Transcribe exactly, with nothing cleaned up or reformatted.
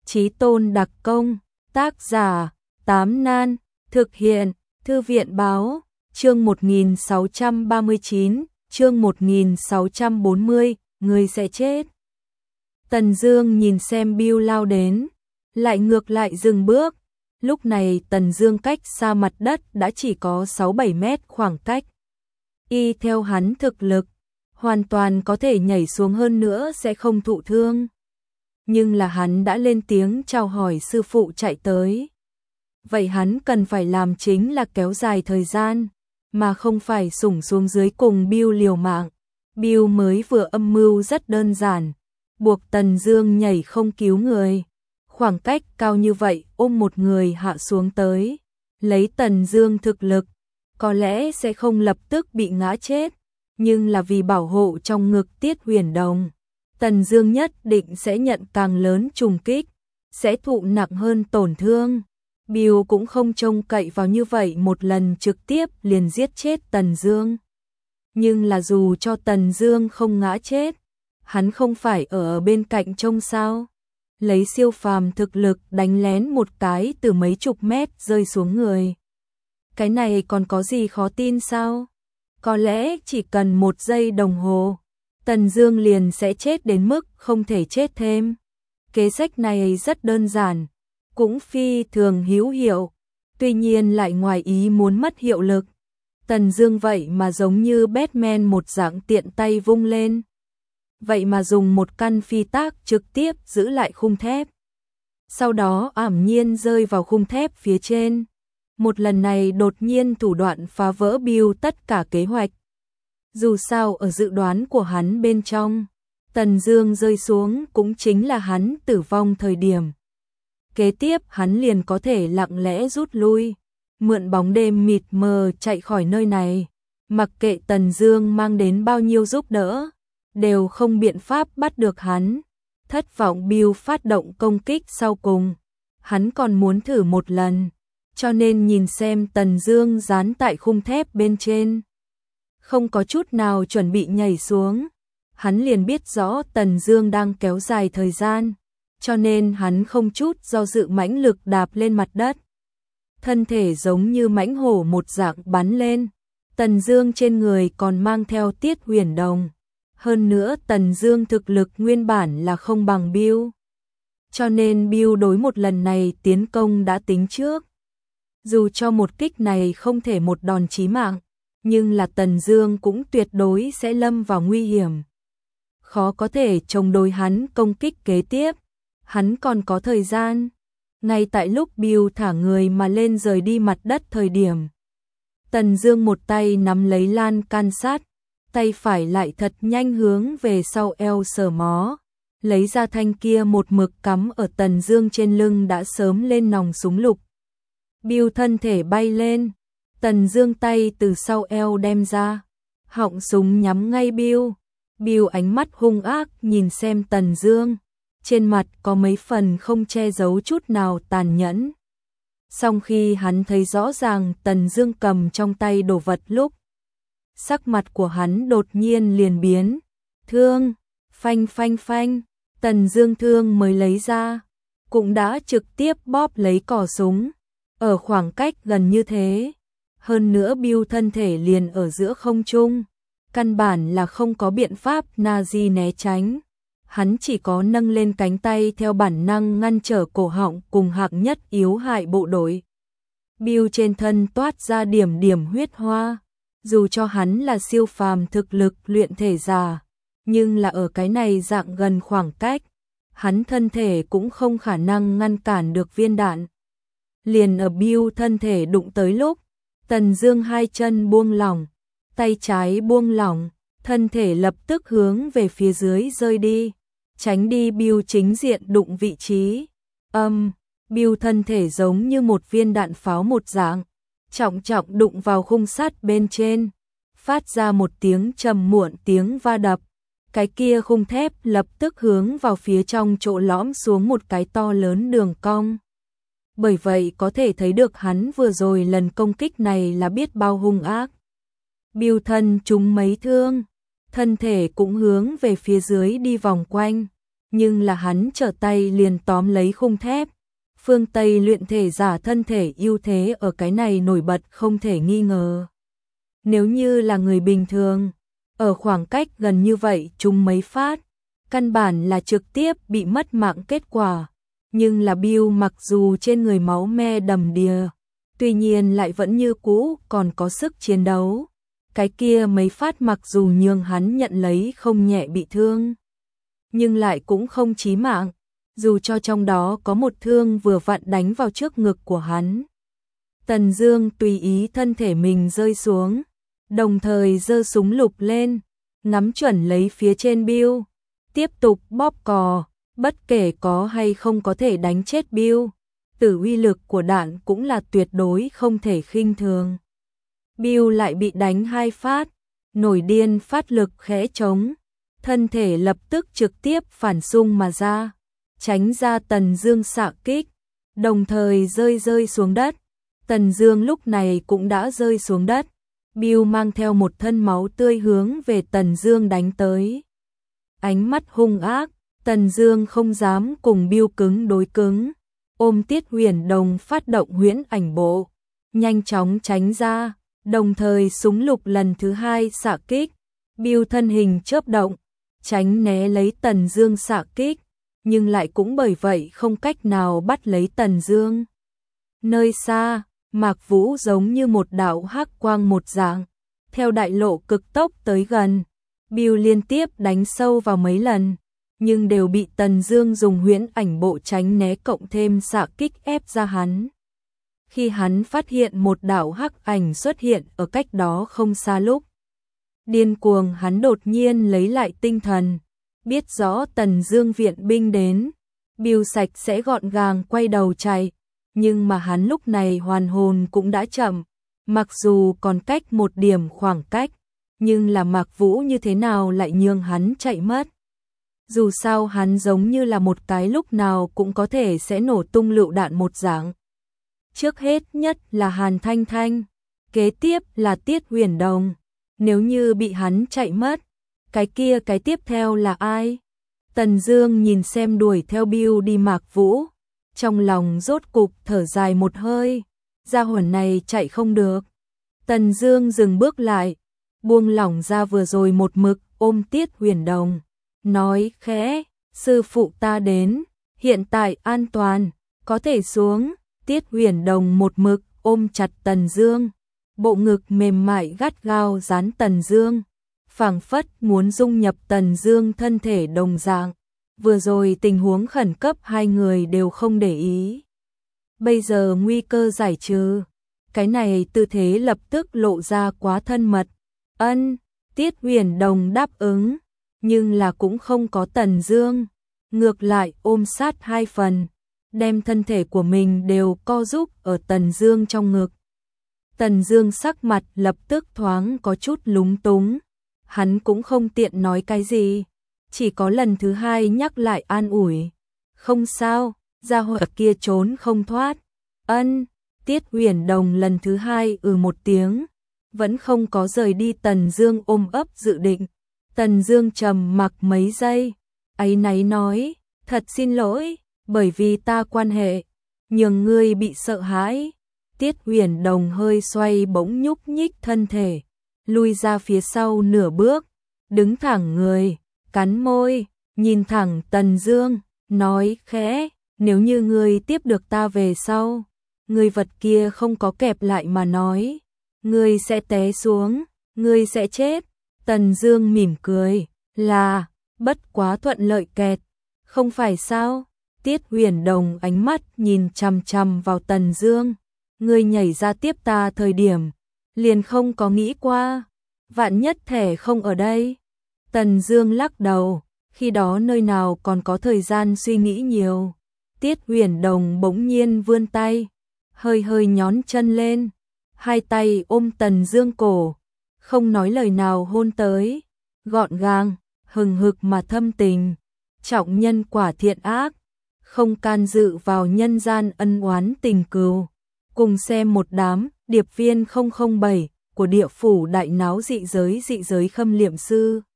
Chí tôn đặc công, tác giả, Tám Nan, thực hiện, Thư viện báo, chương một nghìn sáu trăm ba mươi chín, chương một nghìn sáu trăm bốn mươi, người sẽ chết. Tần Dương nhìn xem Bill lao đến, lại ngược lại dừng bước. Lúc này Tần Dương cách xa mặt đất đã chỉ có sáu bảy mét khoảng cách. Y theo hắn thực lực, hoàn toàn có thể nhảy xuống, hơn nữa sẽ không thụ thương. Nhưng là hắn đã lên tiếng chào hỏi sư phụ chạy tới. Vậy hắn cần phải làm chính là kéo dài thời gian, mà không phải sủng xuống dưới cùng Bill liều mạng. Bill mới vừa âm mưu rất đơn giản, buộc Tần Dương nhảy không cứu người. Khoảng cách cao như vậy ôm một người hạ xuống tới, lấy Tần Dương thực lực, có lẽ sẽ không lập tức bị ngã chết, nhưng là vì bảo hộ trong ngực Tiết Huyền Đồng, Tần Dương nhất định sẽ nhận càng lớn trùng kích, sẽ thụ nặng hơn tổn thương. Bill cũng không trông cậy vào như vậy một lần trực tiếp liền giết chết Tần Dương. Nhưng là dù cho Tần Dương không ngã chết, hắn không phải ở bên cạnh trông sao? Lấy siêu phàm thực lực đánh lén một cái từ mấy chục mét rơi xuống người. Cái này còn có gì khó tin sao? Có lẽ chỉ cần một giây đồng hồ, Tần Dương liền sẽ chết đến mức không thể chết thêm. Kế sách này rất đơn giản, cũng phi thường hữu hiệu, tuy nhiên lại ngoài ý muốn mất hiệu lực. Tần Dương vậy mà giống như Batman một dạng tiện tay vung lên. Vậy mà dùng một căn phi tác trực tiếp giữ lại khung thép. Sau đó ảm nhiên rơi vào khung thép phía trên. Một lần này đột nhiên thủ đoạn phá vỡ Bill tất cả kế hoạch. Dù sao ở dự đoán của hắn bên trong, Tần Dương rơi xuống cũng chính là hắn tử vong thời điểm. Kế tiếp hắn liền có thể lặng lẽ rút lui, mượn bóng đêm mịt mờ chạy khỏi nơi này. Mặc kệ Tần Dương mang đến bao nhiêu giúp đỡ, đều không biện pháp bắt được hắn. Thất vọng Bill phát động công kích sau cùng. Hắn còn muốn thử một lần, cho nên nhìn xem Tần Dương dán tại khung thép bên trên, không có chút nào chuẩn bị nhảy xuống. Hắn liền biết rõ Tần Dương đang kéo dài thời gian, cho nên hắn không chút do dự mãnh lực đạp lên mặt đất. Thân thể giống như mãnh hổ một dạng bắn lên. Tần Dương trên người còn mang theo Tiết Huyền Đồng. Hơn nữa Tần Dương thực lực nguyên bản là không bằng Bill, cho nên Bill đối một lần này tiến công đã tính trước. Dù cho một kích này không thể một đòn chí mạng, nhưng là Tần Dương cũng tuyệt đối sẽ lâm vào nguy hiểm. Khó có thể chống đối hắn công kích kế tiếp. Hắn còn có thời gian. Ngay tại lúc Bill thả người mà lên rời đi mặt đất thời điểm, Tần Dương một tay nắm lấy lan can sát, tay phải lại thật nhanh hướng về sau eo sờ mó, lấy ra thanh kia một mực cắm ở Tần Dương trên lưng đã sớm lên nòng súng lục. Bill thân thể bay lên, Tần Dương tay từ sau eo đem ra, họng súng nhắm ngay Bill. Bill ánh mắt hung ác nhìn xem Tần Dương, trên mặt có mấy phần không che giấu chút nào tàn nhẫn. Song khi hắn thấy rõ ràng Tần Dương cầm trong tay đồ vật lúc, sắc mặt của hắn đột nhiên liền biến. Thương, phanh phanh phanh, Tần Dương thương mới lấy ra, cũng đã trực tiếp bóp lấy cò súng. Ở khoảng cách gần như thế, hơn nữa Bill thân thể liền ở giữa không trung, căn bản là không có biện pháp Nazi né tránh. Hắn chỉ có nâng lên cánh tay theo bản năng ngăn trở cổ họng cùng hạng nhất yếu hại bộ đội. Bill trên thân toát ra điểm điểm huyết hoa. Dù cho hắn là siêu phàm thực lực luyện thể giả, nhưng là ở cái này dạng gần khoảng cách, hắn thân thể cũng không khả năng ngăn cản được viên đạn. Liền ở Bill thân thể đụng tới lúc, Tần Dương hai chân buông lỏng, tay trái buông lỏng, thân thể lập tức hướng về phía dưới rơi đi, tránh đi Bill chính diện đụng vị trí. Âm, Bill thân thể giống như một viên đạn pháo một dạng, trọng trọng đụng vào khung sắt bên trên, phát ra một tiếng trầm muộn tiếng va đập. Cái kia khung thép lập tức hướng vào phía trong chỗ lõm xuống một cái to lớn đường cong. Bởi vậy có thể thấy được hắn vừa rồi lần công kích này là biết bao hung ác. Bill thân trúng mấy thương, thân thể cũng hướng về phía dưới đi vòng quanh, nhưng là hắn trở tay liền tóm lấy khung thép. Phương Tây luyện thể giả thân thể ưu thế ở cái này nổi bật không thể nghi ngờ. Nếu như là người bình thường, ở khoảng cách gần như vậy chúng mấy phát, căn bản là trực tiếp bị mất mạng kết quả. Nhưng là Bill mặc dù trên người máu me đầm đìa, tuy nhiên lại vẫn như cũ còn có sức chiến đấu. Cái kia mấy phát mặc dù nhường hắn nhận lấy không nhẹ bị thương, nhưng lại cũng không chí mạng, dù cho trong đó có một thương vừa vặn đánh vào trước ngực của hắn. Tần Dương tùy ý thân thể mình rơi xuống, đồng thời giơ súng lục lên, ngắm chuẩn lấy phía trên Bill, tiếp tục bóp cò, bất kể có hay không có thể đánh chết Bill, tử uy lực của đạn cũng là tuyệt đối không thể khinh thường. Bill lại bị đánh hai phát, nổi điên phát lực khẽ trống, thân thể lập tức trực tiếp phản xung mà ra, tránh ra Tần Dương xạ kích, đồng thời rơi rơi xuống đất. Tần Dương lúc này cũng đã rơi xuống đất. Bill mang theo một thân máu tươi hướng về Tần Dương đánh tới. Ánh mắt hung ác, Tần Dương không dám cùng Bill cứng đối cứng, ôm Tiết Huyền Đồng phát động huyễn ảnh bộ, nhanh chóng tránh ra, đồng thời súng lục lần thứ hai xạ kích. Bill thân hình chớp động, tránh né lấy Tần Dương xạ kích, nhưng lại cũng bởi vậy không cách nào bắt lấy Tần Dương. Nơi xa, Mạc Vũ giống như một đạo hắc quang một dạng, theo đại lộ cực tốc tới gần. Bill liên tiếp đánh sâu vào mấy lần, nhưng đều bị Tần Dương dùng huyễn ảnh bộ tránh né cộng thêm xạ kích ép ra hắn. Khi hắn phát hiện một đạo hắc ảnh xuất hiện ở cách đó không xa lúc điên cuồng, hắn đột nhiên lấy lại tinh thần, biết rõ Tần Dương viện binh đến, Bill sạch sẽ gọn gàng quay đầu chạy, nhưng mà hắn lúc này hoàn hồn cũng đã chậm, mặc dù còn cách một điểm khoảng cách, nhưng là Mạc Vũ như thế nào lại nhường hắn chạy mất. Dù sao hắn giống như là một cái lúc nào cũng có thể sẽ nổ tung lựu đạn một dạng. Trước hết nhất là Hàn Thanh Thanh, kế tiếp là Tiết Huyền Đồng. Nếu như bị hắn chạy mất, cái kia cái tiếp theo là ai? Tần Dương nhìn xem đuổi theo Bill đi Mạc Vũ, trong lòng rốt cục thở dài một hơi, gia hỏa này chạy không được. Tần Dương dừng bước lại, buông lỏng ra vừa rồi một mực ôm Tiết Huyền Đồng, nói khẽ, sư phụ ta đến, hiện tại an toàn, có thể xuống. Tiết Huyền Đồng một mực ôm chặt Tần Dương, bộ ngực mềm mại gắt gao dán Tần Dương, phảng phất muốn dung nhập Tần Dương thân thể đồng dạng. Vừa rồi tình huống khẩn cấp hai người đều không để ý. Bây giờ nguy cơ giải trừ, cái này tư thế lập tức lộ ra quá thân mật. Ân, Tiết Huyền Đồng đáp ứng, nhưng là cũng không có Tần Dương, ngược lại ôm sát hai phần, đem thân thể của mình đều co giúp ở Tần Dương trong ngực. Tần Dương sắc mặt lập tức thoáng có chút lúng túng, hắn cũng không tiện nói cái gì, chỉ có lần thứ hai nhắc lại an ủi. Không sao, gia hỏa kia trốn không thoát. Ân, Tiết Huyền Đồng lần thứ hai ừ một tiếng, vẫn không có rời đi Tần Dương ôm ấp dự định. Tần Dương trầm mặc mấy giây, áy náy nói, thật xin lỗi, bởi vì ta quan hệ, nhường ngươi bị sợ hãi. Tiết Huyền Đồng hơi xoay bỗng nhúc nhích thân thể, lui ra phía sau nửa bước, đứng thẳng người, cắn môi, nhìn thẳng Tần Dương, nói khẽ, nếu như ngươi tiếp được ta về sau, ngươi vật kia không có kẹp lại mà nói, ngươi sẽ té xuống, ngươi sẽ chết. Tần Dương mỉm cười, là, bất quá thuận lợi kẹt, không phải sao? Tiết Huyền Đồng ánh mắt nhìn chằm chằm vào Tần Dương, ngươi nhảy ra tiếp ta thời điểm, liền không có nghĩ qua, vạn nhất thẻ không ở đây. Tần Dương lắc đầu, khi đó nơi nào còn có thời gian suy nghĩ nhiều. Tiết Huyền Đồng bỗng nhiên vươn tay, hơi hơi nhón chân lên, hai tay ôm Tần Dương cổ, không nói lời nào hôn tới, gọn gàng, hừng hực mà thâm tình, trọng nhân quả thiện ác, không can dự vào nhân gian ân oán tình cừu. Cùng xem một đám điệp viên không không bảy của địa phủ đại náo dị giới dị giới khâm liệm sư.